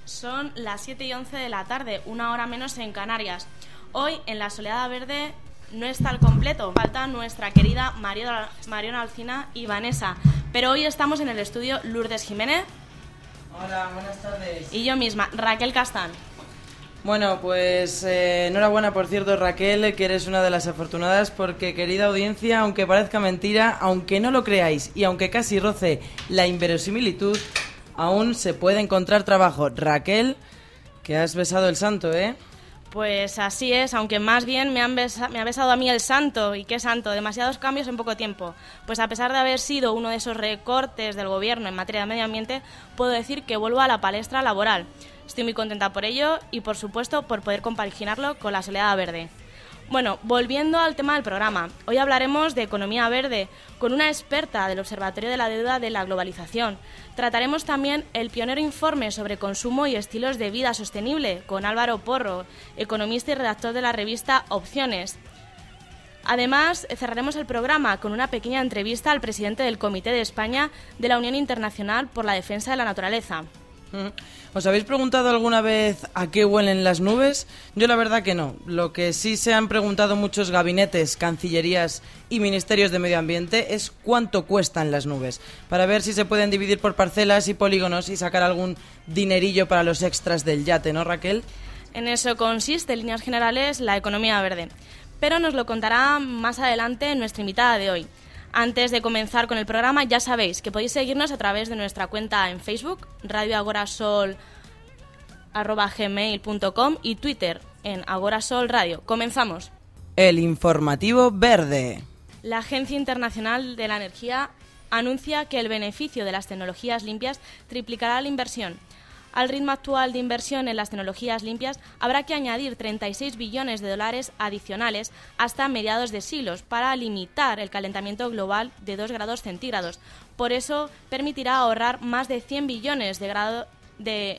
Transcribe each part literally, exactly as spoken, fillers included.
Son las siete y once de la tarde, una hora menos en Canarias. Hoy, en la Soleada Verde, no está al completo. Falta nuestra querida Mariona, Mariona Alcina y Vanessa. Pero hoy estamos en el estudio Lourdes Jiménez. Hola, buenas tardes. Y yo misma, Raquel Castán. Bueno, pues eh, enhorabuena, por cierto, Raquel, que eres una de las afortunadas, porque, querida audiencia, aunque parezca mentira, aunque no lo creáis y aunque casi roce la inverosimilitud, aún se puede encontrar trabajo. Raquel, que has besado el santo, ¿eh? Pues así es, aunque más bien me, han besa- me ha besado a mí el santo. ¿Y qué santo? Demasiados cambios en poco tiempo. Pues a pesar de haber sido uno de esos recortes del gobierno en materia de medio ambiente, puedo decir que vuelvo a la palestra laboral. Estoy muy contenta por ello y, por supuesto, por poder compaginarlo con la Soleada Verde. Bueno, volviendo al tema del programa, hoy hablaremos de economía verde con una experta del Observatorio de la Deuda de la Globalización. Trataremos también el pionero informe sobre consumo y estilos de vida sostenible con Álvaro Porro, economista y redactor de la revista Opciones. Además, cerraremos el programa con una pequeña entrevista al presidente del Comité de España de la Unión Internacional por la Defensa de la Naturaleza. ¿Os habéis preguntado alguna vez a qué huelen las nubes? Yo la verdad que no. Lo que sí se han preguntado muchos gabinetes, cancillerías y ministerios de medio ambiente es cuánto cuestan las nubes, para ver si se pueden dividir por parcelas y polígonos y sacar algún dinerillo para los extras del yate, ¿no, Raquel? En eso consiste, en líneas generales, la economía verde. Pero nos lo contará más adelante nuestra invitada de hoy. Antes de comenzar con el programa, ya sabéis que podéis seguirnos a través de nuestra cuenta en Facebook, radio agorasol arroba gmail punto com y Twitter en Agorasol Radio. Comenzamos. El informativo verde. La Agencia Internacional de la Energía anuncia que el beneficio de las tecnologías limpias triplicará la inversión. Al ritmo actual de inversión en las tecnologías limpias, habrá que añadir treinta y seis billones de dólares adicionales hasta mediados de siglos para limitar el calentamiento global de dos grados centígrados. Por eso, permitirá ahorrar más de cien billones de, grado de,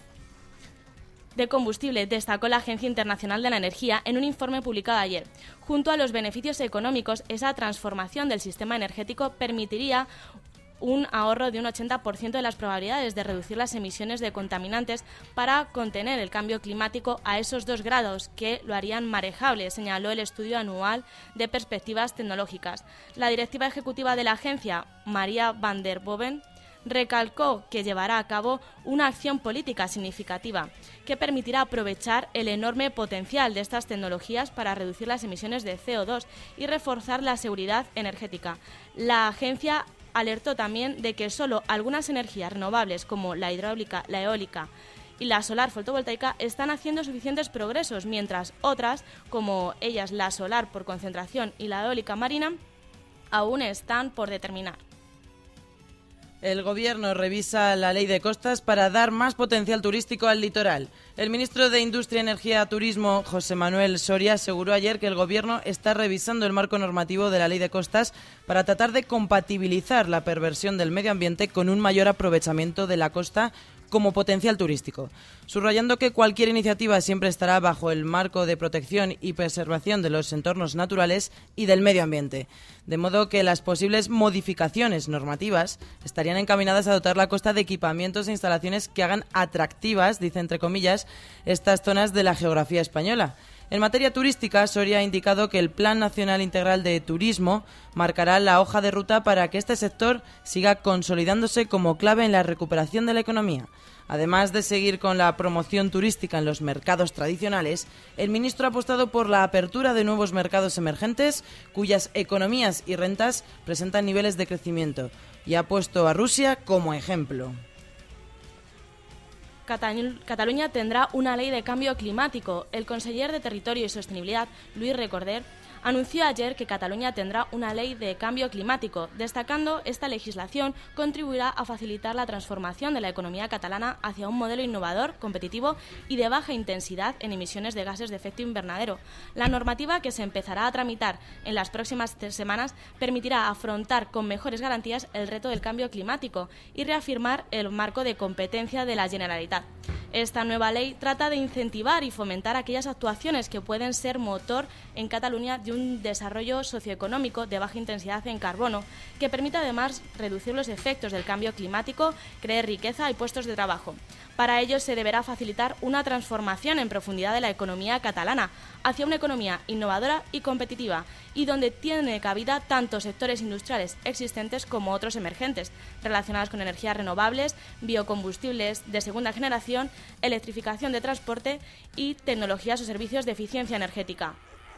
de combustible, destacó la Agencia Internacional de la Energía en un informe publicado ayer. Junto a los beneficios económicos, esa transformación del sistema energético permitiría un ahorro de un ochenta por ciento de las probabilidades de reducir las emisiones de contaminantes para contener el cambio climático a esos dos grados, que lo harían manejable, señaló el estudio anual de perspectivas tecnológicas. La directiva ejecutiva de la agencia, María van der Boven, recalcó que llevará a cabo una acción política significativa que permitirá aprovechar el enorme potencial de estas tecnologías para reducir las emisiones de C O dos y reforzar la seguridad energética. La agencia alertó también de que solo algunas energías renovables como la hidráulica, la eólica y la solar fotovoltaica están haciendo suficientes progresos, mientras otras, como ellas la solar por concentración y la eólica marina, aún están por determinar. El Gobierno revisa la ley de costas para dar más potencial turístico al litoral. El ministro de Industria, Energía y Turismo, José Manuel Soria, aseguró ayer que el Gobierno está revisando el marco normativo de la ley de costas para tratar de compatibilizar la perversión del medio ambiente con un mayor aprovechamiento de la costa como potencial turístico, subrayando que cualquier iniciativa siempre estará bajo el marco de protección y preservación de los entornos naturales y del medio ambiente, de modo que las posibles modificaciones normativas estarían encaminadas a dotar la costa de equipamientos e instalaciones que hagan atractivas, dice entre comillas, estas zonas de la geografía española. En materia turística, Soria ha indicado que el Plan Nacional Integral de Turismo marcará la hoja de ruta para que este sector siga consolidándose como clave en la recuperación de la economía. Además de seguir con la promoción turística en los mercados tradicionales, el ministro ha apostado por la apertura de nuevos mercados emergentes cuyas economías y rentas presentan niveles de crecimiento y ha puesto a Rusia como ejemplo. Cataluña tendrá una ley de cambio climático. El conseller de Territorio y Sostenibilidad, Luis Recorder, anunció ayer que Cataluña tendrá una ley de cambio climático, destacando esta legislación contribuirá a facilitar la transformación de la economía catalana hacia un modelo innovador, competitivo y de baja intensidad en emisiones de gases de efecto invernadero. La normativa, que se empezará a tramitar en las próximas tres semanas, permitirá afrontar con mejores garantías el reto del cambio climático y reafirmar el marco de competencia de la Generalitat. Esta nueva ley trata de incentivar y fomentar aquellas actuaciones que pueden ser motor en Cataluña de un desarrollo socioeconómico de baja intensidad en carbono, que permita además reducir los efectos del cambio climático, crear riqueza y puestos de trabajo. Para ello se deberá facilitar una transformación en profundidad de la economía catalana hacia una economía innovadora y competitiva y donde tiene cabida tanto sectores industriales existentes como otros emergentes relacionados con energías renovables, biocombustibles de segunda generación, electrificación de transporte y tecnologías o servicios de eficiencia energética.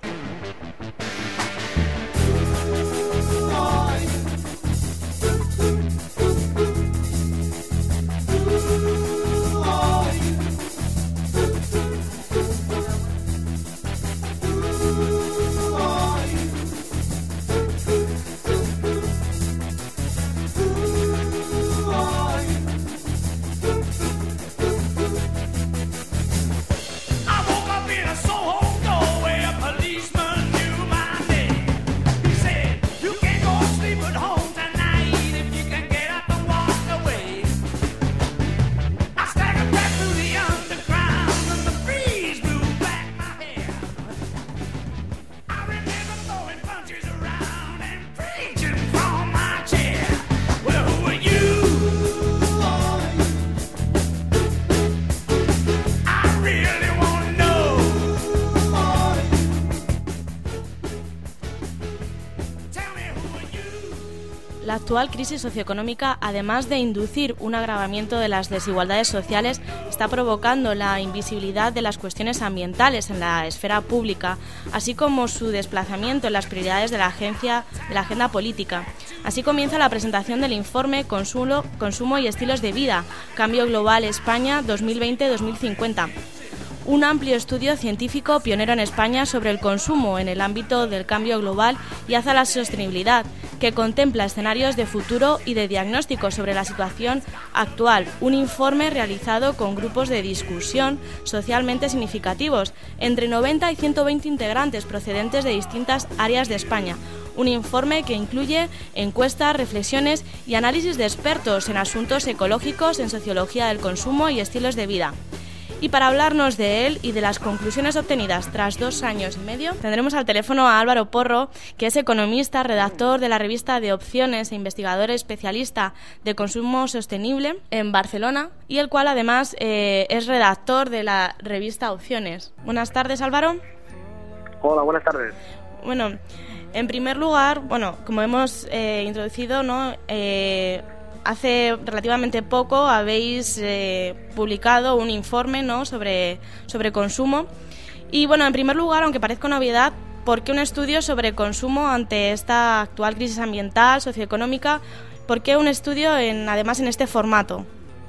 La actual crisis socioeconómica, además de inducir un agravamiento de las desigualdades sociales, está provocando la invisibilidad de las cuestiones ambientales en la esfera pública, así como su desplazamiento en las prioridades de la, agencia, de la agenda política. Así comienza la presentación del informe Consumo, Consumo y Estilos de Vida, Cambio Global España dos mil veinte a dos mil cincuenta. Un amplio estudio científico pionero en España sobre el consumo en el ámbito del cambio global y hacia la sostenibilidad, que contempla escenarios de futuro y de diagnóstico sobre la situación actual. Un informe realizado con grupos de discusión socialmente significativos, entre noventa y ciento veinte integrantes procedentes de distintas áreas de España. Un informe que incluye encuestas, reflexiones y análisis de expertos en asuntos ecológicos, en sociología del consumo y estilos de vida. Y para hablarnos de él y de las conclusiones obtenidas tras dos años y medio, tendremos al teléfono a Álvaro Porro, que es economista, redactor de la revista de Opciones e investigador especialista de consumo sostenible en Barcelona, y el cual además eh, es redactor de la revista Opciones. Buenas tardes, Álvaro. Hola, buenas tardes. Bueno, en primer lugar, bueno, como hemos eh, introducido, ¿no? Eh, Hace relativamente poco habéis eh, publicado un informe, ¿no?, sobre, sobre consumo. Y bueno, en primer lugar, aunque parezca una obviedad, ¿por qué un estudio sobre consumo ante esta actual crisis ambiental, socioeconómica? ¿Por qué un estudio, en, además, en este formato?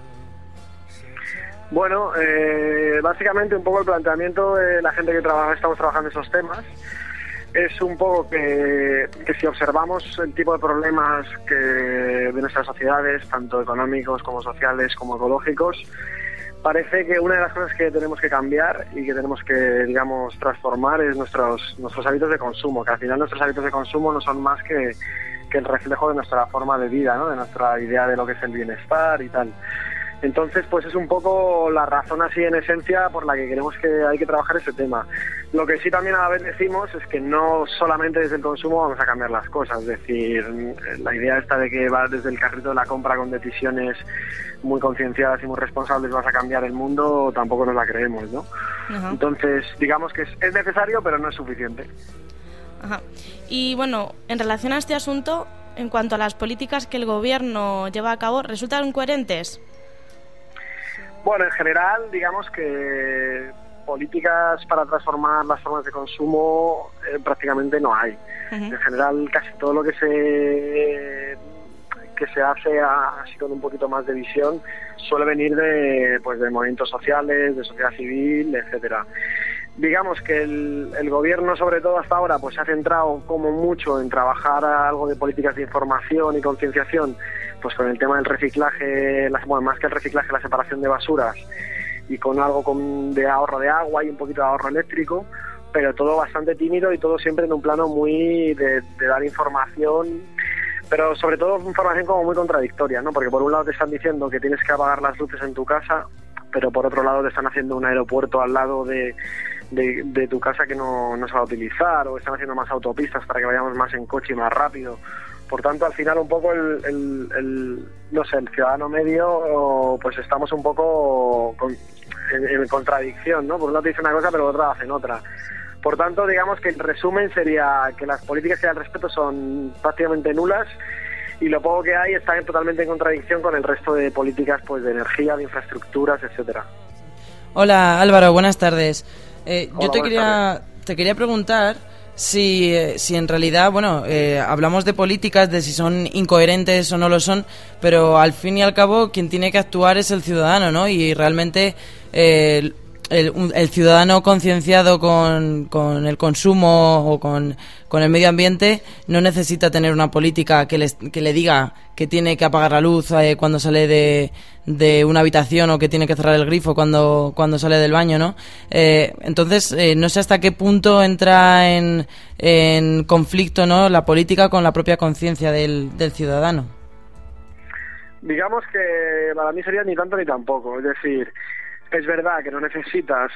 Bueno, eh, básicamente un poco el planteamiento de la gente que trabaja, estamos trabajando esos temas, es un poco que, que si observamos el tipo de problemas que de nuestras sociedades, tanto económicos como sociales como ecológicos, parece que una de las cosas que tenemos que cambiar y que tenemos que, digamos, transformar es nuestros nuestros hábitos de consumo, que al final nuestros hábitos de consumo no son más que, que el reflejo de nuestra forma de vida, ¿no?, de nuestra idea de lo que es el bienestar y tal. Entonces, pues es un poco la razón así en esencia por la que queremos que hay que trabajar ese tema. Lo que sí también a la vez decimos es que no solamente desde el consumo vamos a cambiar las cosas, es decir, la idea esta de que va desde el carrito de la compra con decisiones muy concienciadas y muy responsables vas a cambiar el mundo, tampoco nos la creemos, ¿no? Ajá. Entonces, digamos que es, es necesario, pero no es suficiente. Ajá. Y bueno, en relación a este asunto, en cuanto a las políticas que el gobierno lleva a cabo, ¿resultan coherentes? Bueno, en general, digamos que políticas para transformar las formas de consumo eh, prácticamente no hay. Uh-huh. En general, casi todo lo que se que se hace a, así con un poquito más de visión suele venir de pues de movimientos sociales, de sociedad civil, etcétera. Digamos que el, el gobierno, sobre todo hasta ahora, pues se ha centrado como mucho en trabajar algo de políticas de información y concienciación, pues con el tema del reciclaje, las, bueno, más que el reciclaje, la separación de basuras, y con algo con, de ahorro de agua y un poquito de ahorro eléctrico, pero todo bastante tímido y todo siempre en un plano muy de, de dar información, pero sobre todo información como muy contradictoria, ¿no? Porque por un lado te están diciendo que tienes que apagar las luces en tu casa, pero por otro lado te están haciendo un aeropuerto al lado de, de, de tu casa que no, no se va a utilizar, o están haciendo más autopistas para que vayamos más en coche y más rápido, Por tanto, al final un poco el, el, el no sé, el ciudadano medio, pues estamos un poco con, en, en contradicción, ¿no? Por un lado te dice una cosa, pero por otra hacen otra. Por tanto, digamos que el resumen sería que las políticas que hay al respecto son prácticamente nulas y lo poco que hay está totalmente en contradicción con el resto de políticas, pues de energía, de infraestructuras, etcétera. Hola Álvaro, buenas tardes. Eh, Hola, yo te quería tardes. te quería preguntar si, eh, si en realidad, bueno, eh, hablamos de políticas, de si son incoherentes o no lo son, pero al fin y al cabo quien tiene que actuar es el ciudadano, ¿no? Y realmente eh, el, un, el ciudadano concienciado con, con el consumo o con, con el medio ambiente no necesita tener una política que, les, que le diga que tiene que apagar la luz eh, cuando sale de, de una habitación o que tiene que cerrar el grifo cuando, cuando sale del baño, ¿no? Eh, entonces, eh, no sé hasta qué punto entra en, en conflicto, ¿no?, la política con la propia conciencia del, del ciudadano. Digamos que para mí sería ni tanto ni tampoco, es decir, es verdad que no necesitas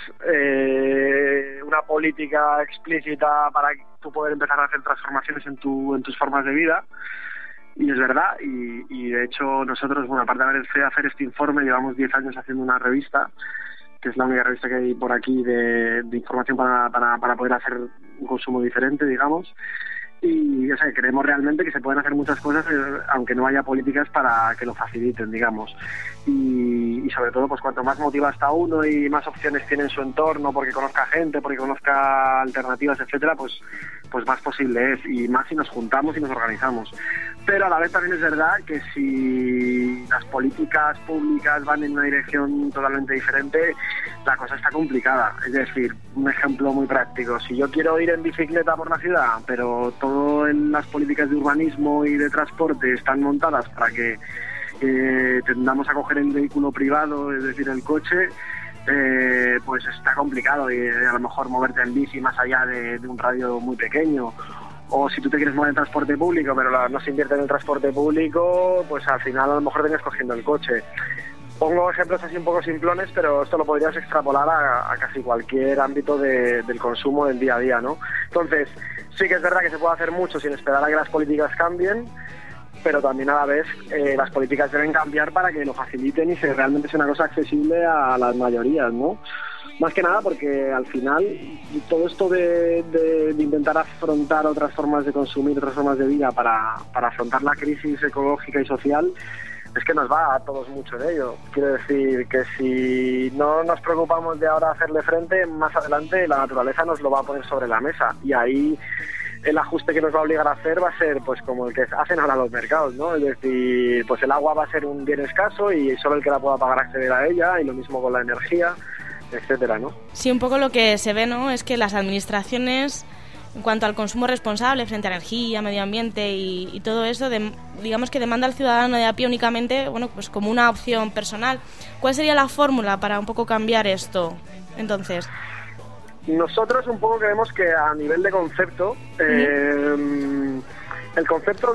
eh, una política explícita para tú poder empezar a hacer transformaciones en tu en tus formas de vida, y es verdad, y, y de hecho nosotros, bueno, aparte de haber de hacer este informe, llevamos diez años haciendo una revista, que es la única revista que hay por aquí de, de información para, para, para poder hacer un consumo diferente, digamos. Y o sea, creemos realmente que se pueden hacer muchas cosas eh, aunque no haya políticas para que lo faciliten, digamos. Y, y sobre todo, pues cuanto más motiva está uno y más opciones tiene en su entorno, porque conozca gente, porque conozca alternativas, etcétera, pues pues más posible es, y más si nos juntamos y nos organizamos. Pero a la vez también es verdad que si las políticas públicas van en una dirección totalmente diferente, la cosa está complicada. Es decir, un ejemplo muy práctico: si yo quiero ir en bicicleta por la ciudad, pero todo en las políticas de urbanismo y de transporte están montadas para que eh, tendamos a coger el vehículo privado, es decir, el coche, eh, pues está complicado, y eh, a lo mejor moverte en bici más allá de, de un radio muy pequeño. O si tú te quieres mover en transporte público, pero la, no se invierte en el transporte público, pues al final a lo mejor vengas cogiendo el coche. Pongo ejemplos así un poco simplones, pero esto lo podrías extrapolar a, a casi cualquier ámbito de, del consumo del día a día, ¿no? Entonces, sí que es verdad que se puede hacer mucho sin esperar a que las políticas cambien, pero también a la vez eh, las políticas deben cambiar para que lo faciliten y se realmente sea una cosa accesible a las mayorías, ¿no? Más que nada porque al final todo esto de, de, de intentar afrontar otras formas de consumir, otras formas de vida para, para afrontar la crisis ecológica y social, es que nos va a todos mucho de ello. Quiero decir que si no nos preocupamos de ahora hacerle frente, más adelante la naturaleza nos lo va a poner sobre la mesa, y ahí el ajuste que nos va a obligar a hacer va a ser pues como el que hacen ahora los mercados, ¿no? Es decir, pues el agua va a ser un bien escaso y solo el que la pueda pagar acceder a ella, y lo mismo con la energía, etcétera, ¿no? Sí, un poco lo que se ve, ¿no?, es que las administraciones, en cuanto al consumo responsable frente a energía, medio ambiente y, y todo eso, de, digamos que demanda al ciudadano de a pie únicamente, bueno, pues como una opción personal. ¿Cuál sería la fórmula para un poco cambiar esto, entonces? Nosotros un poco creemos que a nivel de concepto, eh, uh-huh. el concepto,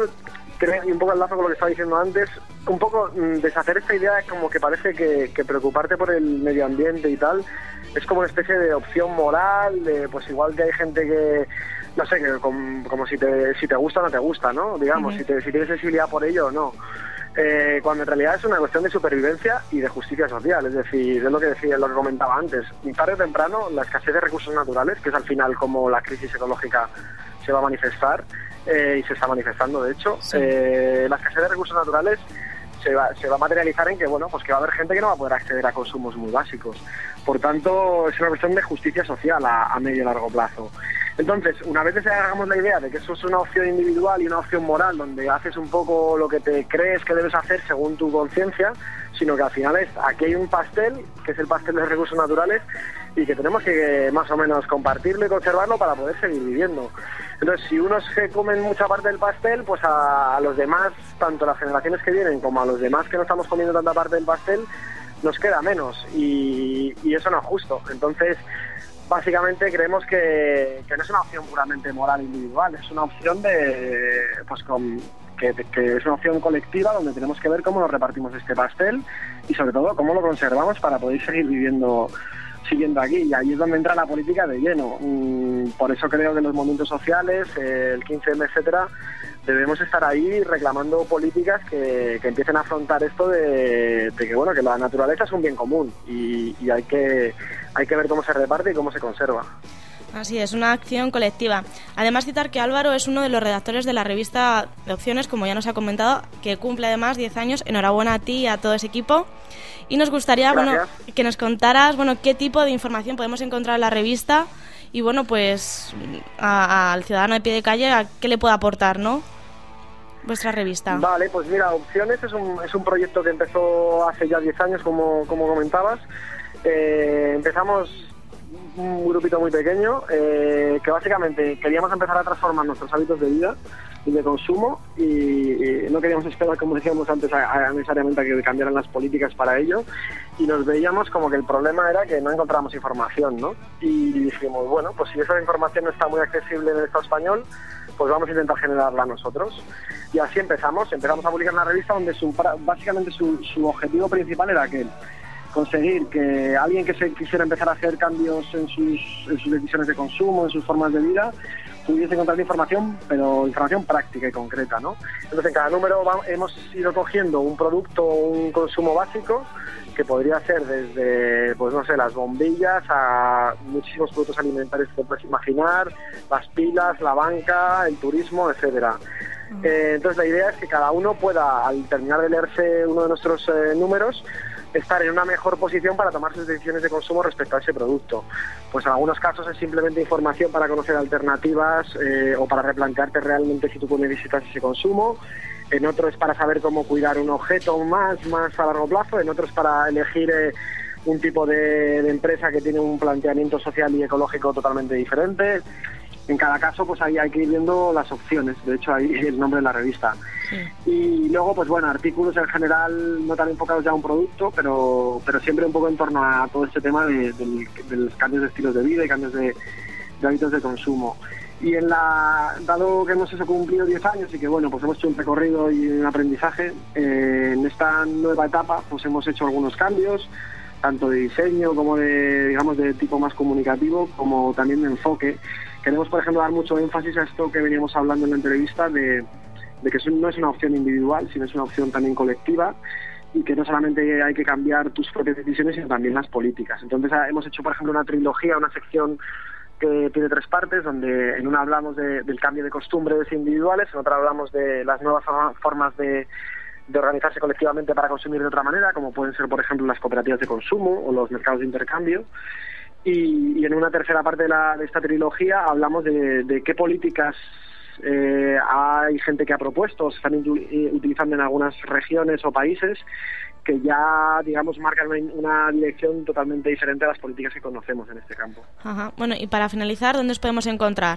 y un poco enlazo con lo que estaba diciendo antes, un poco deshacer esta idea de como que parece que, que preocuparte por el medio ambiente y tal es como una especie de opción moral, de pues igual que hay gente que, no sé, que como, como si te si te gusta o no te gusta, ¿no? Digamos, uh-huh. si, te, si tienes sensibilidad por ello o no. Eh, cuando en realidad es una cuestión de supervivencia y de justicia social, es decir, es lo que decía, lo que comentaba antes, tarde o temprano la escasez de recursos naturales, que es al final como la crisis ecológica se va a manifestar, eh, y se está manifestando de hecho, sí. eh, la escasez de recursos naturales se va, se va a materializar en que, bueno, pues que va a haber gente que no va a poder acceder a consumos muy básicos. Por tanto, es una cuestión de justicia social a, a medio y largo plazo. Entonces, una vez que hagamos la idea de que eso es una opción individual y una opción moral, donde haces un poco lo que te crees que debes hacer según tu conciencia, sino que al final es, aquí hay un pastel, que es el pastel de recursos naturales, y que tenemos que más o menos compartirlo y conservarlo para poder seguir viviendo. Entonces, si unos se comen mucha parte del pastel, pues a, a los demás, tanto las generaciones que vienen como a los demás que no estamos comiendo tanta parte del pastel, nos queda menos, y, y eso no es justo. Entonces, básicamente creemos que, que no es una opción puramente moral individual, es una opción de pues con, que, que es una opción colectiva, donde tenemos que ver cómo nos repartimos este pastel y sobre todo cómo lo conservamos para poder seguir viviendo siguiendo aquí, y ahí es donde entra la política de lleno. Por eso creo que los movimientos sociales, el quince eme, etcétera, debemos estar ahí reclamando políticas que, que empiecen a afrontar esto de, de que bueno que la naturaleza es un bien común y, y hay que hay que ver cómo se reparte y cómo se conserva. Así es, una acción colectiva. Además, citar que Álvaro es uno de los redactores de la revista de Opciones, como ya nos ha comentado, que cumple además diez años. Enhorabuena a ti y a todo ese equipo. Y nos gustaría bueno, que nos contaras bueno qué tipo de información podemos encontrar en la revista y bueno pues a, a, al ciudadano de pie de calle a qué le puede aportar, ¿no?, vuestra revista. Vale, pues mira, Opciones es un, es un proyecto que empezó hace ya diez años, como, como comentabas. Eh, empezamos un grupito muy pequeño eh, que básicamente queríamos empezar a transformar nuestros hábitos de vida y de consumo y, y no queríamos esperar, como decíamos antes, a, a necesariamente a que cambiaran las políticas para ello, y nos veíamos como que el problema era que no encontrábamos información, ¿no? Y dijimos, bueno, pues si esa información no está muy accesible en el Estado español, pues vamos a intentar generarla nosotros. Y así empezamos, empezamos a publicar una revista donde su, básicamente su, su objetivo principal era que conseguir que alguien que se quisiera empezar a hacer cambios en sus, en sus decisiones de consumo, en sus formas de vida, pudiese encontrar información, pero información práctica y concreta, ¿no? Entonces en cada número vamos, hemos ido cogiendo un producto, un consumo básico, que podría ser desde, pues no sé, las bombillas a muchísimos productos alimentarios que te puedes imaginar, las pilas, la banca, el turismo, etcétera. Uh-huh. Eh, entonces la idea es que cada uno pueda, al terminar de leerse uno de nuestros eh, números, estar en una mejor posición para tomar sus decisiones de consumo respecto a ese producto. Pues en algunos casos es simplemente información para conocer alternativas eh, o para replantearte realmente si tú necesitas ese consumo. En otros es para saber cómo cuidar un objeto más, más a largo plazo. En otros para elegir eh, un tipo de, de empresa que tiene un planteamiento social y ecológico totalmente diferente. En cada caso pues ahí hay que ir viendo las opciones, de hecho ahí el nombre de la revista. Sí. Y luego pues bueno, artículos en general no tan enfocados ya a un producto, pero pero siempre un poco en torno a todo este tema de, de, de los cambios de estilos de vida y cambios de, de hábitos de consumo. Y en la, dado que hemos eso, cumplido diez años y que bueno, pues hemos hecho un recorrido y un aprendizaje, eh, en esta nueva etapa pues hemos hecho algunos cambios, tanto de diseño como de, digamos, de tipo más comunicativo, como también de enfoque. Queremos, por ejemplo, dar mucho énfasis a esto que veníamos hablando en la entrevista de, de que no es una opción individual, sino es una opción también colectiva y que no solamente hay que cambiar tus propias decisiones, sino también las políticas. Entonces hemos hecho, por ejemplo, una trilogía, una sección que tiene tres partes, donde en una hablamos de, del cambio de costumbres individuales, en otra hablamos de las nuevas formas de, de organizarse colectivamente para consumir de otra manera, como pueden ser, por ejemplo, las cooperativas de consumo o los mercados de intercambio. Y, y en una tercera parte de, la, de esta trilogía hablamos de, de qué políticas eh, hay gente que ha propuesto, se están utilizando en algunas regiones o países que ya, digamos, marcan una, una dirección totalmente diferente a las políticas que conocemos en este campo. Ajá. Bueno, y para finalizar, ¿dónde os podemos encontrar?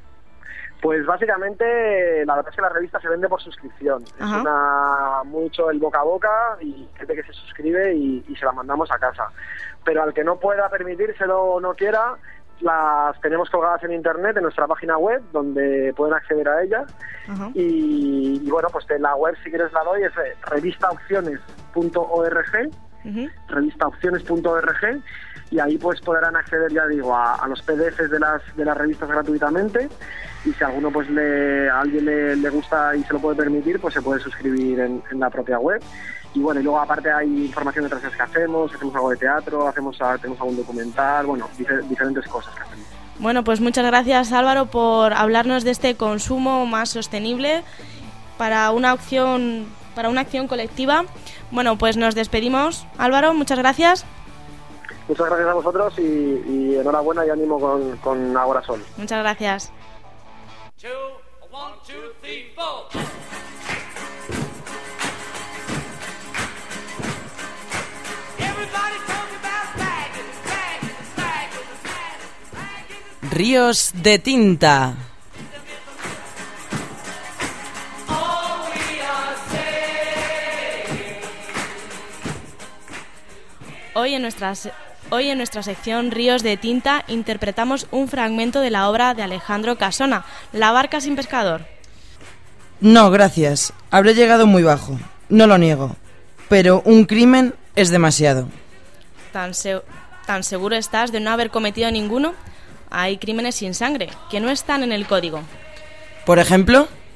Pues básicamente la verdad es que la revista se vende por suscripción. Ajá. Es una, mucho el boca a boca y gente que se suscribe y, y se la mandamos a casa. Pero al que no pueda permitírselo o no quiera, las tenemos colgadas en internet, en nuestra página web, donde pueden acceder a ellas. Y, y bueno, pues de la web, si quieres la doy, es revista opciones punto org, uh-huh. revista opciones punto org, y ahí pues podrán acceder, ya digo, a, a los P D Efes de las de las revistas gratuitamente, y si a alguno pues le, a alguien le, le gusta y se lo puede permitir, pues se puede suscribir en, en la propia web. Y bueno, y luego aparte hay información de otras cosas que hacemos, hacemos algo de teatro, hacemos tenemos algún documental, bueno, difer- diferentes cosas que hacemos. Bueno, pues muchas gracias, Álvaro, por hablarnos de este consumo más sostenible para una acción, para una acción colectiva. Bueno, pues nos despedimos. Álvaro, muchas gracias. Muchas gracias a vosotros y, y enhorabuena y ánimo con, con Agora Sol. Muchas gracias. Two, one, two, three, four. Ríos de tinta. Hoy en, nuestras, hoy en nuestra sección Ríos de tinta interpretamos un fragmento de la obra de Alejandro Casona, La barca sin pescador. No, gracias. Habré llegado muy bajo. No lo niego. Pero un crimen es demasiado. ¿Tan, se- tan seguro estás de no haber cometido ninguno? Hay crímenes sin sangre, que no están en el código. ¿Por ejemplo?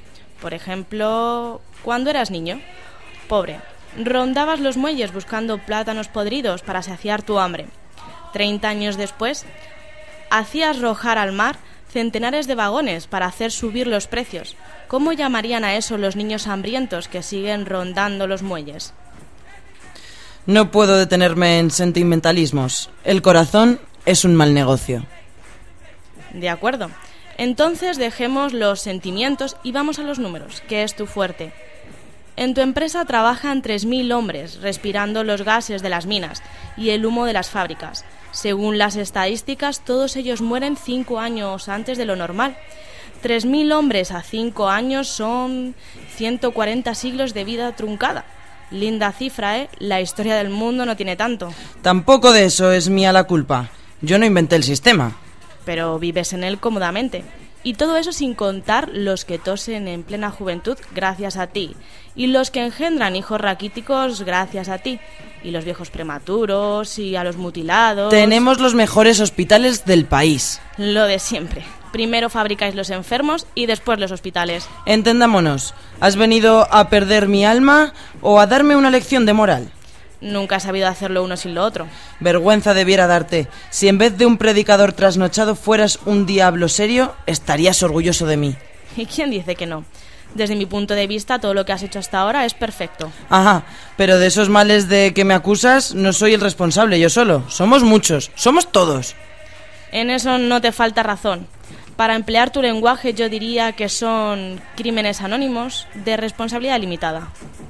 Por ejemplo, cuando eras niño, pobre, rondabas los muelles buscando plátanos podridos para saciar tu hambre. Treinta años después, hacías arrojar al mar centenares de vagones para hacer subir los precios. ¿Cómo llamarían a eso los niños hambrientos que siguen rondando los muelles? No puedo detenerme en sentimentalismos. El corazón es un mal negocio. De acuerdo. Entonces dejemos los sentimientos y vamos a los números, que es tu fuerte. En tu empresa trabajan tres mil hombres respirando los gases de las minas y el humo de las fábricas. Según las estadísticas, todos ellos mueren cinco años antes de lo normal. tres mil hombres a cinco años son ciento cuarenta siglos de vida truncada. Linda cifra, ¿eh? La historia del mundo no tiene tanto. Tampoco de eso es mía la culpa. Yo no inventé el sistema. Pero vives en él cómodamente. Y todo eso sin contar los que tosen en plena juventud gracias a ti. Y los que engendran hijos raquíticos gracias a ti. Y los viejos prematuros y a los mutilados. Tenemos los mejores hospitales del país. Lo de siempre. Primero fabricáis los enfermos y después los hospitales. Entendámonos. ¿Has venido a perder mi alma o a darme una lección de moral? Nunca has sabido hacerlo uno sin lo otro. Vergüenza debiera darte. Si en vez de un predicador trasnochado fueras un diablo serio, estarías orgulloso de mí. ¿Y quién dice que no? Desde mi punto de vista, todo lo que has hecho hasta ahora es perfecto. Ajá, pero de esos males de que me acusas, no soy el responsable yo solo. Somos muchos, somos todos. En eso no te falta razón. Para emplear tu lenguaje, yo diría que son crímenes anónimos de responsabilidad limitada.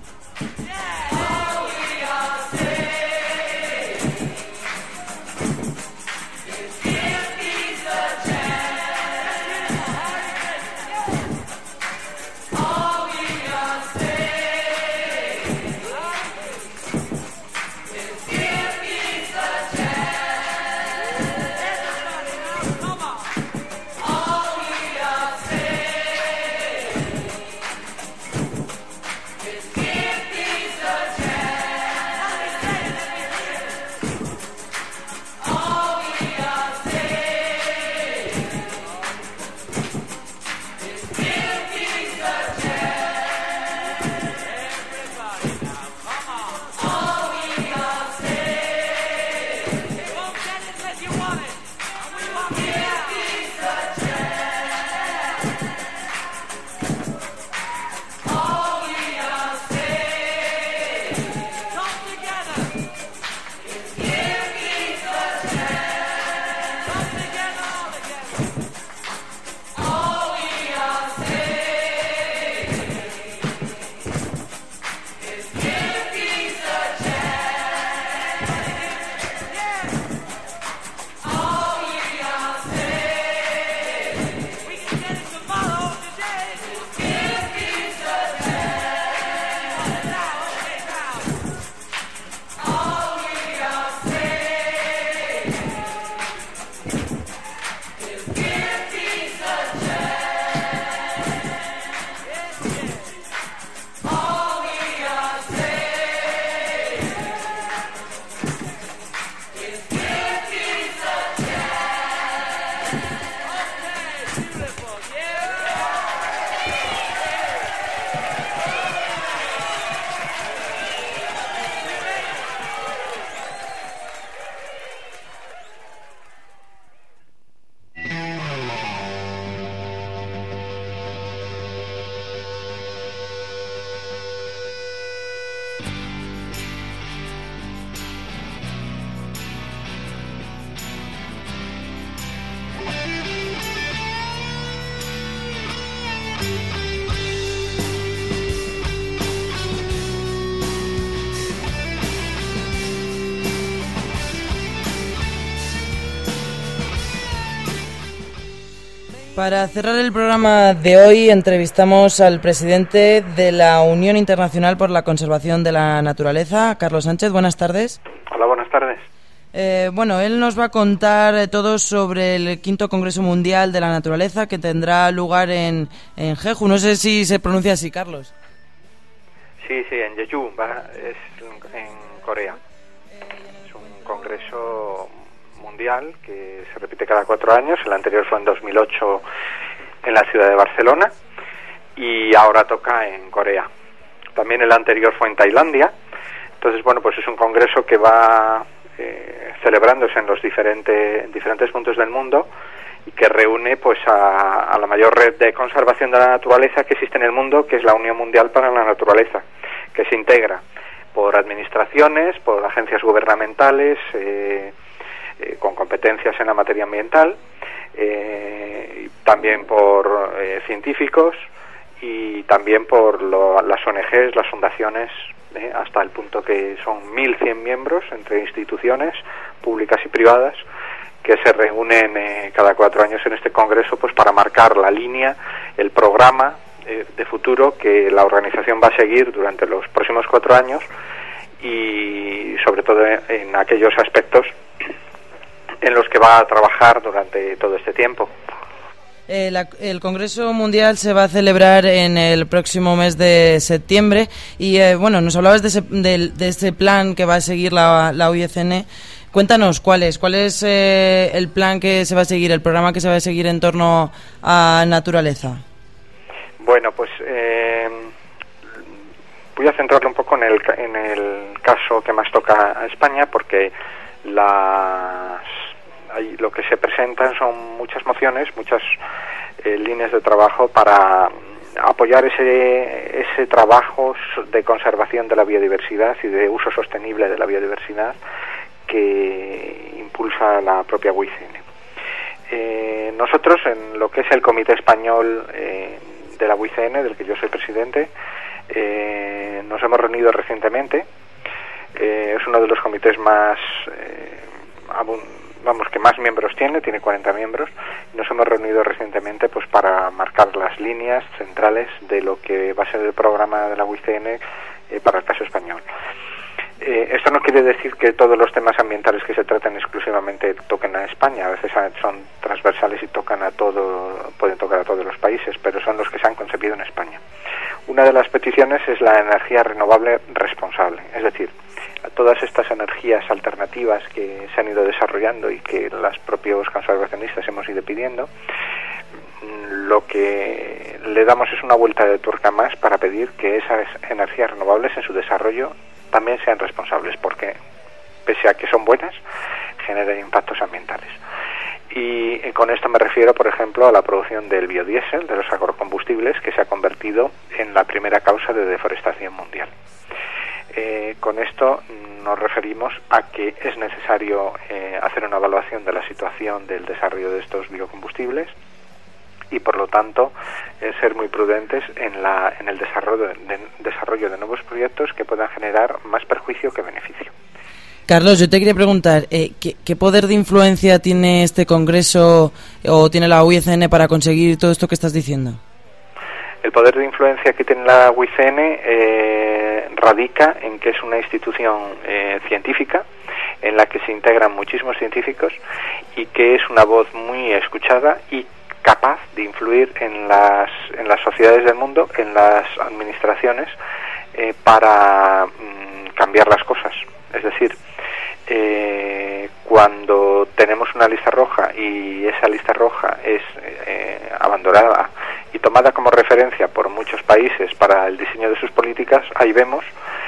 Para cerrar el programa de hoy entrevistamos al presidente de la Unión Internacional por la Conservación de la Naturaleza, Carlos Sánchez. Buenas tardes. Hola, buenas tardes. Eh, bueno, él nos va a contar eh, todo sobre el quinto Congreso Mundial de la Naturaleza que tendrá lugar en, en Jeju. No sé si se pronuncia así, Carlos. Sí, sí, en Jeju, va, es en Corea. Es un congreso mundial que se repite cada cuatro años. El anterior fue en dos mil ocho en la ciudad de Barcelona y ahora toca en Corea. También el anterior fue en Tailandia. Entonces, bueno, pues es un congreso que va eh, celebrándose en los diferentes, diferentes puntos del mundo y que reúne pues a, a la mayor red de conservación de la naturaleza que existe en el mundo, que es la Unión Mundial para la Naturaleza, que se integra por administraciones, por agencias gubernamentales, eh, eh, con competencias en la materia ambiental, eh, también por eh, científicos y también por lo, las O N Ges, las fundaciones, eh, hasta el punto que son mil cien miembros entre instituciones públicas y privadas que se reúnen eh, cada cuatro años en este congreso pues para marcar la línea, el programa eh, de futuro que la organización va a seguir durante los próximos cuatro años y sobre todo en aquellos aspectos en los que va a trabajar durante todo este tiempo. Eh, la, el Congreso Mundial se va a celebrar en el próximo mes de septiembre y eh, bueno, nos hablabas de ese, de, de ese plan que va a seguir la, la U I C N. Cuéntanos, ¿cuál es? ¿Cuál es eh, el plan que se va a seguir, el programa que se va a seguir en torno a naturaleza? Bueno, pues eh, voy a centrarlo un poco en el, en el caso que más toca a España, porque las, hay, lo que se presentan son muchas mociones, muchas eh, líneas de trabajo para apoyar ese, ese trabajo de conservación de la biodiversidad y de uso sostenible de la biodiversidad que impulsa la propia U I C N. Eh, nosotros, en lo que es el Comité Español eh, de la U I C N, del que yo soy presidente, eh, nos hemos reunido recientemente. Eh, es uno de los comités más, eh, vamos, que más miembros tiene, tiene cuarenta miembros. Nos hemos reunido recientemente pues para marcar las líneas centrales de lo que va a ser el programa de la U I C N eh, para el caso español. Eh, esto no quiere decir que todos los temas ambientales que se traten exclusivamente toquen a España. A veces son transversales y tocan a todo, pueden tocar a todos los países, pero son los que se han concebido en España. Una de las peticiones es la energía renovable responsable, es decir, todas estas energías alternativas que se han ido desarrollando y que los propios conservacionistas hemos ido pidiendo. Lo que le damos es una vuelta de tuerca más para pedir que esas energías renovables en su desarrollo también sean responsables, porque pese a que son buenas, generan impactos ambientales. Y con esto me refiero, por ejemplo, a la producción del biodiesel, de los agrocombustibles, que se ha convertido en la primera causa de deforestación mundial. Eh, con esto nos referimos a que es necesario eh, hacer una evaluación de la situación del desarrollo de estos biocombustibles y, por lo tanto, eh, ser muy prudentes en, la, en el desarrollo de, desarrollo de nuevos proyectos que puedan generar más perjuicio que beneficio. Carlos, yo te quería preguntar, eh, ¿qué, ¿qué poder de influencia tiene este Congreso o tiene la U I C N para conseguir todo esto que estás diciendo? El poder de influencia que tiene la U I C N eh, radica en que es una institución eh, científica en la que se integran muchísimos científicos y que es una voz muy escuchada y capaz de influir en las, en las sociedades del mundo, en las administraciones, eh, para mm, cambiar las cosas. Es decir, eh, cuando tenemos una lista roja y esa lista roja es eh, abandonada y tomada como referencia por muchos países para el diseño de sus políticas, ahí vemos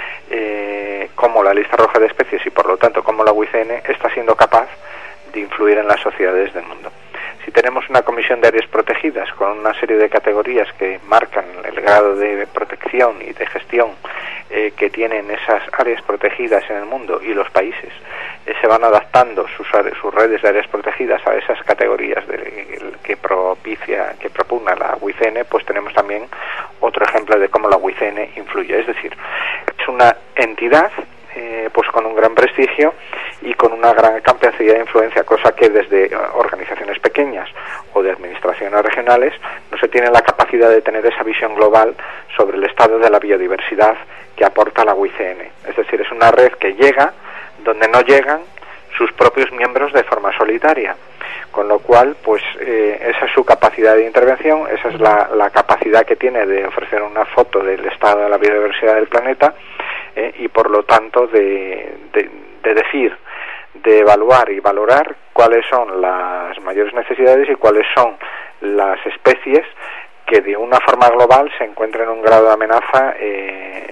eh, cómo la lista roja de especies y por lo tanto cómo la U I C N está siendo capaz de influir en las sociedades del mundo. Si tenemos una comisión de áreas protegidas con una serie de categorías que marcan el grado de protección y de gestión eh, que tienen esas áreas protegidas en el mundo y los países eh, se van adaptando sus, sus redes de áreas protegidas a esas categorías de, que propicia, que propugna la U I C N, pues tenemos también otro ejemplo de cómo la U I C N influye. Es decir, es una entidad Eh, pues con un gran prestigio y con una gran capacidad de influencia, cosa que desde organizaciones pequeñas o de administraciones regionales no se tiene la capacidad de tener esa visión global sobre el estado de la biodiversidad que aporta la U I C N. Es decir, es una red que llega donde no llegan sus propios miembros de forma solitaria, con lo cual pues eh, esa es su capacidad de intervención, esa es la, la capacidad que tiene de ofrecer una foto del estado de la biodiversidad del planeta eh, y por lo tanto de, de, de decir, de evaluar y valorar cuáles son las mayores necesidades y cuáles son las especies que de una forma global se encuentra en un grado de amenaza eh,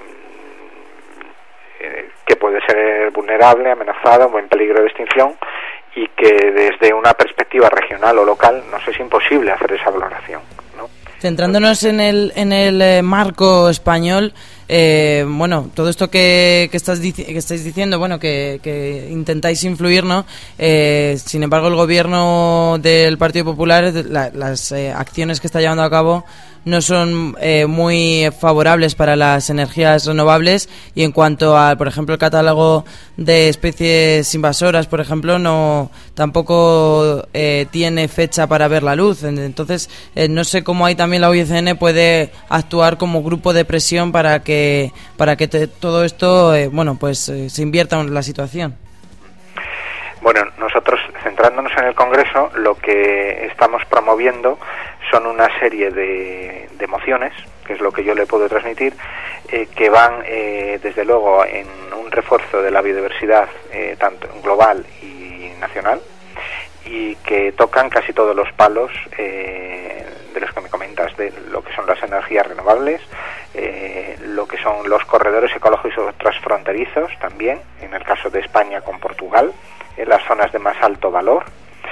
eh, que puede ser vulnerable, amenazado o en peligro de extinción, y que desde una perspectiva regional o local nos es imposible hacer esa valoración, ¿no? Centrándonos en el, en el eh, marco español, eh, bueno, todo esto que, que, estás dici- que estáis diciendo, bueno, que, que intentáis influir, ¿no? Eh, sin embargo, el gobierno del Partido Popular, la, las eh, acciones que está llevando a cabo no son eh, muy favorables para las energías renovables, y en cuanto a, por ejemplo, el catálogo de especies invasoras, por ejemplo, no tampoco eh, tiene fecha para ver la luz. Entonces, eh, no sé cómo ahí también la U I C N puede actuar como grupo de presión para que para que te, todo esto, eh, bueno, pues eh, se invierta en la situación. Bueno, nosotros, centrándonos en el Congreso, lo que estamos promoviendo son una serie de, de mociones, que es lo que yo le puedo transmitir, eh, que van, eh, desde luego, en un refuerzo de la biodiversidad, eh, tanto global y nacional, y que tocan casi todos los palos eh, de los que me comentas, de lo que son las energías renovables, eh, lo que son los corredores ecológicos transfronterizos también, en el caso de España con Portugal, en las zonas de más alto valor.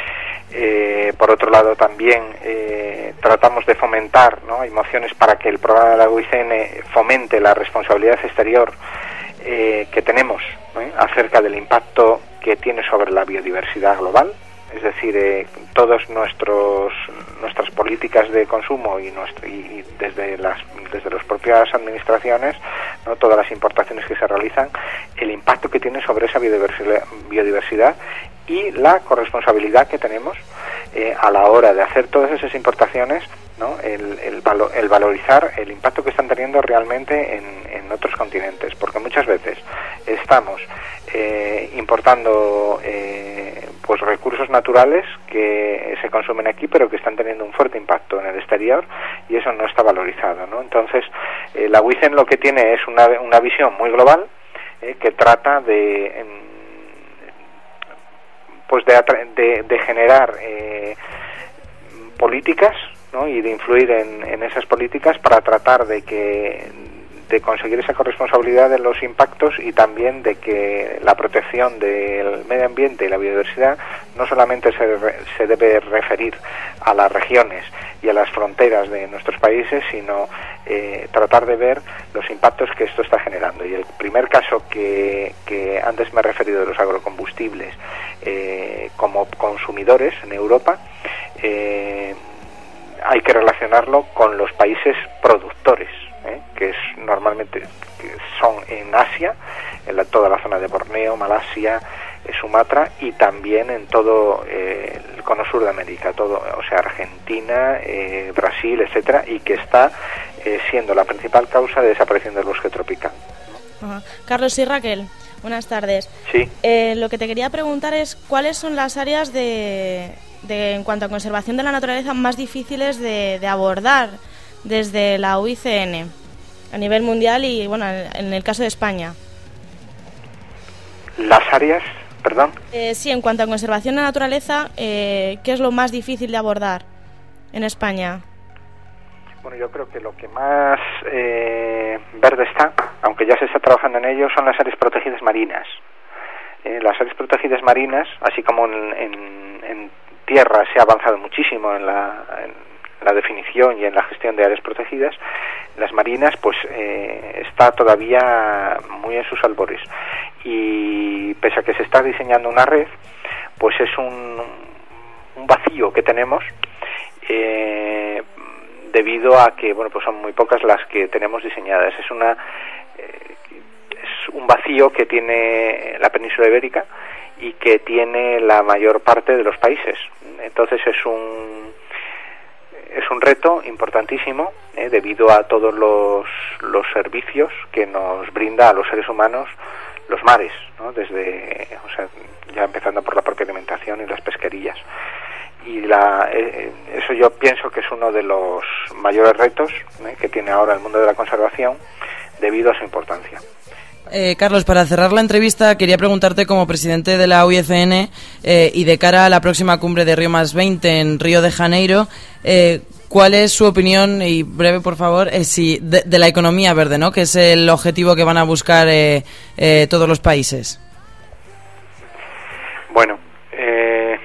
Eh, por otro lado, también eh, tratamos de fomentar, ¿no?, hay mociones para que el programa de la U I C N fomente la responsabilidad exterior eh, que tenemos, ¿eh?, acerca del impacto que tiene sobre la biodiversidad global. Es decir, eh, todas nuestros nuestras políticas de consumo y, nuestro, y desde las desde las propias administraciones, ¿no?, todas las importaciones que se realizan, el impacto que tiene sobre esa biodiversidad, biodiversidad y la corresponsabilidad que tenemos eh, a la hora de hacer todas esas importaciones, ¿no?, el, el, valo, el valorizar el impacto que están teniendo realmente en, en otros continentes, porque muchas veces estamos eh, importando eh, pues recursos naturales que se consumen aquí, pero que están teniendo un fuerte impacto en el exterior, y eso no está valorizado, ¿no? Entonces, eh, la U I C N lo que tiene es una, una visión muy global eh, que trata de en, pues de, de, de generar eh, políticas, ¿no?, y de influir en, en esas políticas para tratar de que de conseguir esa corresponsabilidad de los impactos, y también de que la protección del medio ambiente y la biodiversidad no solamente se, se debe referir a las regiones y a las fronteras de nuestros países, sino eh, tratar de ver los impactos que esto está generando. Y el primer caso que, que antes me he referido de los agrocombustibles eh, como consumidores en Europa, eh, hay que relacionarlo con los países productores, ¿eh?, que es normalmente que son en Asia, en la, toda la zona de Borneo, Malasia, eh, Sumatra, y también en todo eh, el cono sur de América, todo, o sea, Argentina, eh, Brasil, etcétera, y que está eh, siendo la principal causa de desaparición del bosque tropical, ¿no? Ajá. Carlos y Raquel, buenas tardes. Sí. Eh, lo que te quería preguntar es cuáles son las áreas de, de en cuanto a conservación de la naturaleza más difíciles de, de abordar desde la U I C N a nivel mundial y, bueno, en el caso de España. Las áreas, perdón. Eh, sí, en cuanto a conservación de la naturaleza, eh, ¿qué es lo más difícil de abordar en España? Bueno, yo creo que lo que más eh, verde está, aunque ya se está trabajando en ello, son las áreas protegidas marinas. Eh, las áreas protegidas marinas, así como en, en, en tierra se ha avanzado muchísimo en la, en la definición y en la gestión de áreas protegidas, las marinas pues eh, está todavía muy en sus albores, y pese a que se está diseñando una red, pues es un, un vacío que tenemos eh, debido a que, bueno, pues son muy pocas las que tenemos diseñadas. Es una eh, es un vacío que tiene la península ibérica y que tiene la mayor parte de los países. Entonces es un es un reto importantísimo eh, debido a todos los los servicios que nos brinda a los seres humanos los mares, ¿no? Desde, o sea, ya empezando por la propia alimentación y las pesquerías. Y la, eh, eso yo pienso que es uno de los mayores retos eh, que tiene ahora el mundo de la conservación debido a su importancia. Eh, Carlos, para cerrar la entrevista quería preguntarte, como presidente de la U I C N eh, y de cara a la próxima cumbre de Río más veinte en Río de Janeiro, eh, ¿cuál es su opinión, y breve por favor, eh, si de, de la economía verde, ¿no? Que es el objetivo que van a buscar eh, eh, todos los países. Bueno, eh,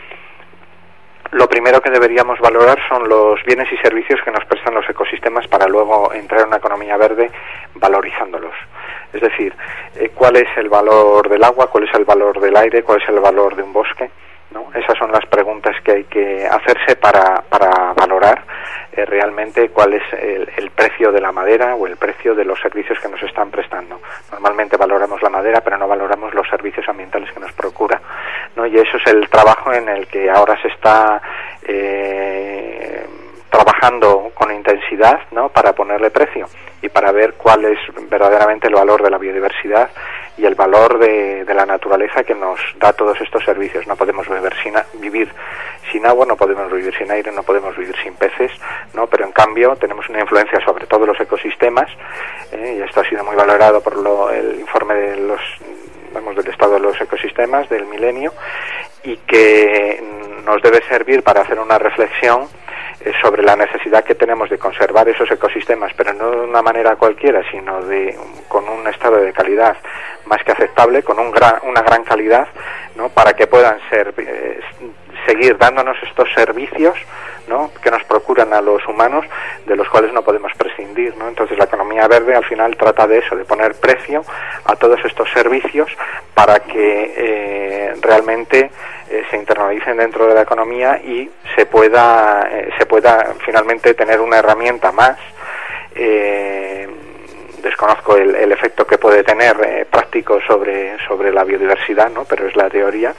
lo primero que deberíamos valorar son los bienes y servicios que nos prestan los ecosistemas para luego entrar en una economía verde valorizándolos. Es decir, eh, ¿cuál es el valor del agua? ¿Cuál es el valor del aire? ¿Cuál es el valor de un bosque? ¿No? Esas son las preguntas que hay que hacerse para, para valorar eh, realmente cuál es el, el precio de la madera o el precio de los servicios que nos están prestando. Normalmente valoramos la madera, pero no valoramos los servicios ambientales que nos procura, ¿no? Y eso es el trabajo en el que ahora se está eh, trabajando con intensidad, ¿no? Para ponerle precio y para ver cuál es verdaderamente el valor de la biodiversidad y el valor de, de la naturaleza que nos da todos estos servicios. No podemos beber sin a, vivir sin agua, no podemos vivir sin aire, no podemos vivir sin peces, ¿no? Pero en cambio tenemos una influencia sobre todos los ecosistemas, eh, y esto ha sido muy valorado por lo, el informe de los, vamos, del estado de los ecosistemas del milenio, y que nos debe servir para hacer una reflexión sobre la necesidad que tenemos de conservar esos ecosistemas, pero no de una manera cualquiera, sino de con un estado de calidad más que aceptable, con un gran, una gran calidad, ¿no? Para que puedan ser eh, seguir dándonos estos servicios, ¿no? Que nos procuran a los humanos, de los cuales no podemos prescindir, ¿no? Entonces la economía verde al final trata de eso, de poner precio a todos estos servicios para que eh, realmente eh, se internalicen dentro de la economía y se pueda eh, se pueda finalmente tener una herramienta más. Eh, desconozco el, el efecto que puede tener eh, práctico sobre sobre la biodiversidad, ¿no? Pero es la teoría,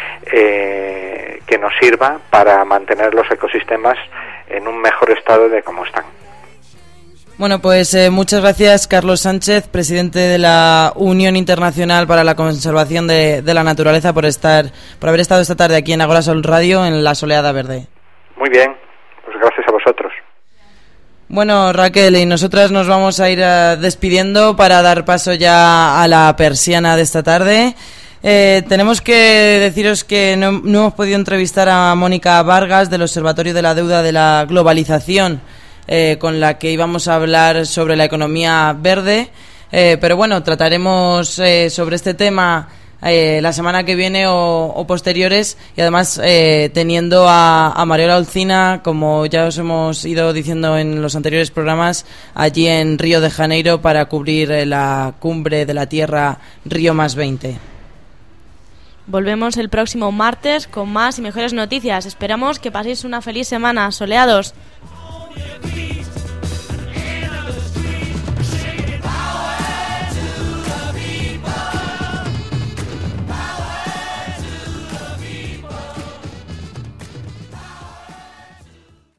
eh, que nos sirva para mantener los ecosistemas en un mejor estado de cómo están. Bueno, pues eh, muchas gracias, Carlos Sánchez, presidente de la Unión Internacional para la Conservación de, de la Naturaleza, por estar por haber estado esta tarde aquí en Agora Sol Radio en La Soleada Verde. Muy bien, pues gracias a vosotros. Bueno, Raquel, y nosotras nos vamos a ir uh, despidiendo para dar paso ya a la persiana de esta tarde. Eh, tenemos que deciros que no, no hemos podido entrevistar a Mónica Vargas del Observatorio de la Deuda de la Globalización, eh, con la que íbamos a hablar sobre la economía verde, eh, pero bueno, trataremos eh, sobre este tema eh, la semana que viene o, o posteriores, y además eh, teniendo a, a Mariola Olcina, como ya os hemos ido diciendo en los anteriores programas, allí en Río de Janeiro para cubrir eh, la cumbre de la Tierra Río más veinte. Volvemos el próximo martes con más y mejores noticias. Esperamos que paséis una feliz semana, soleados.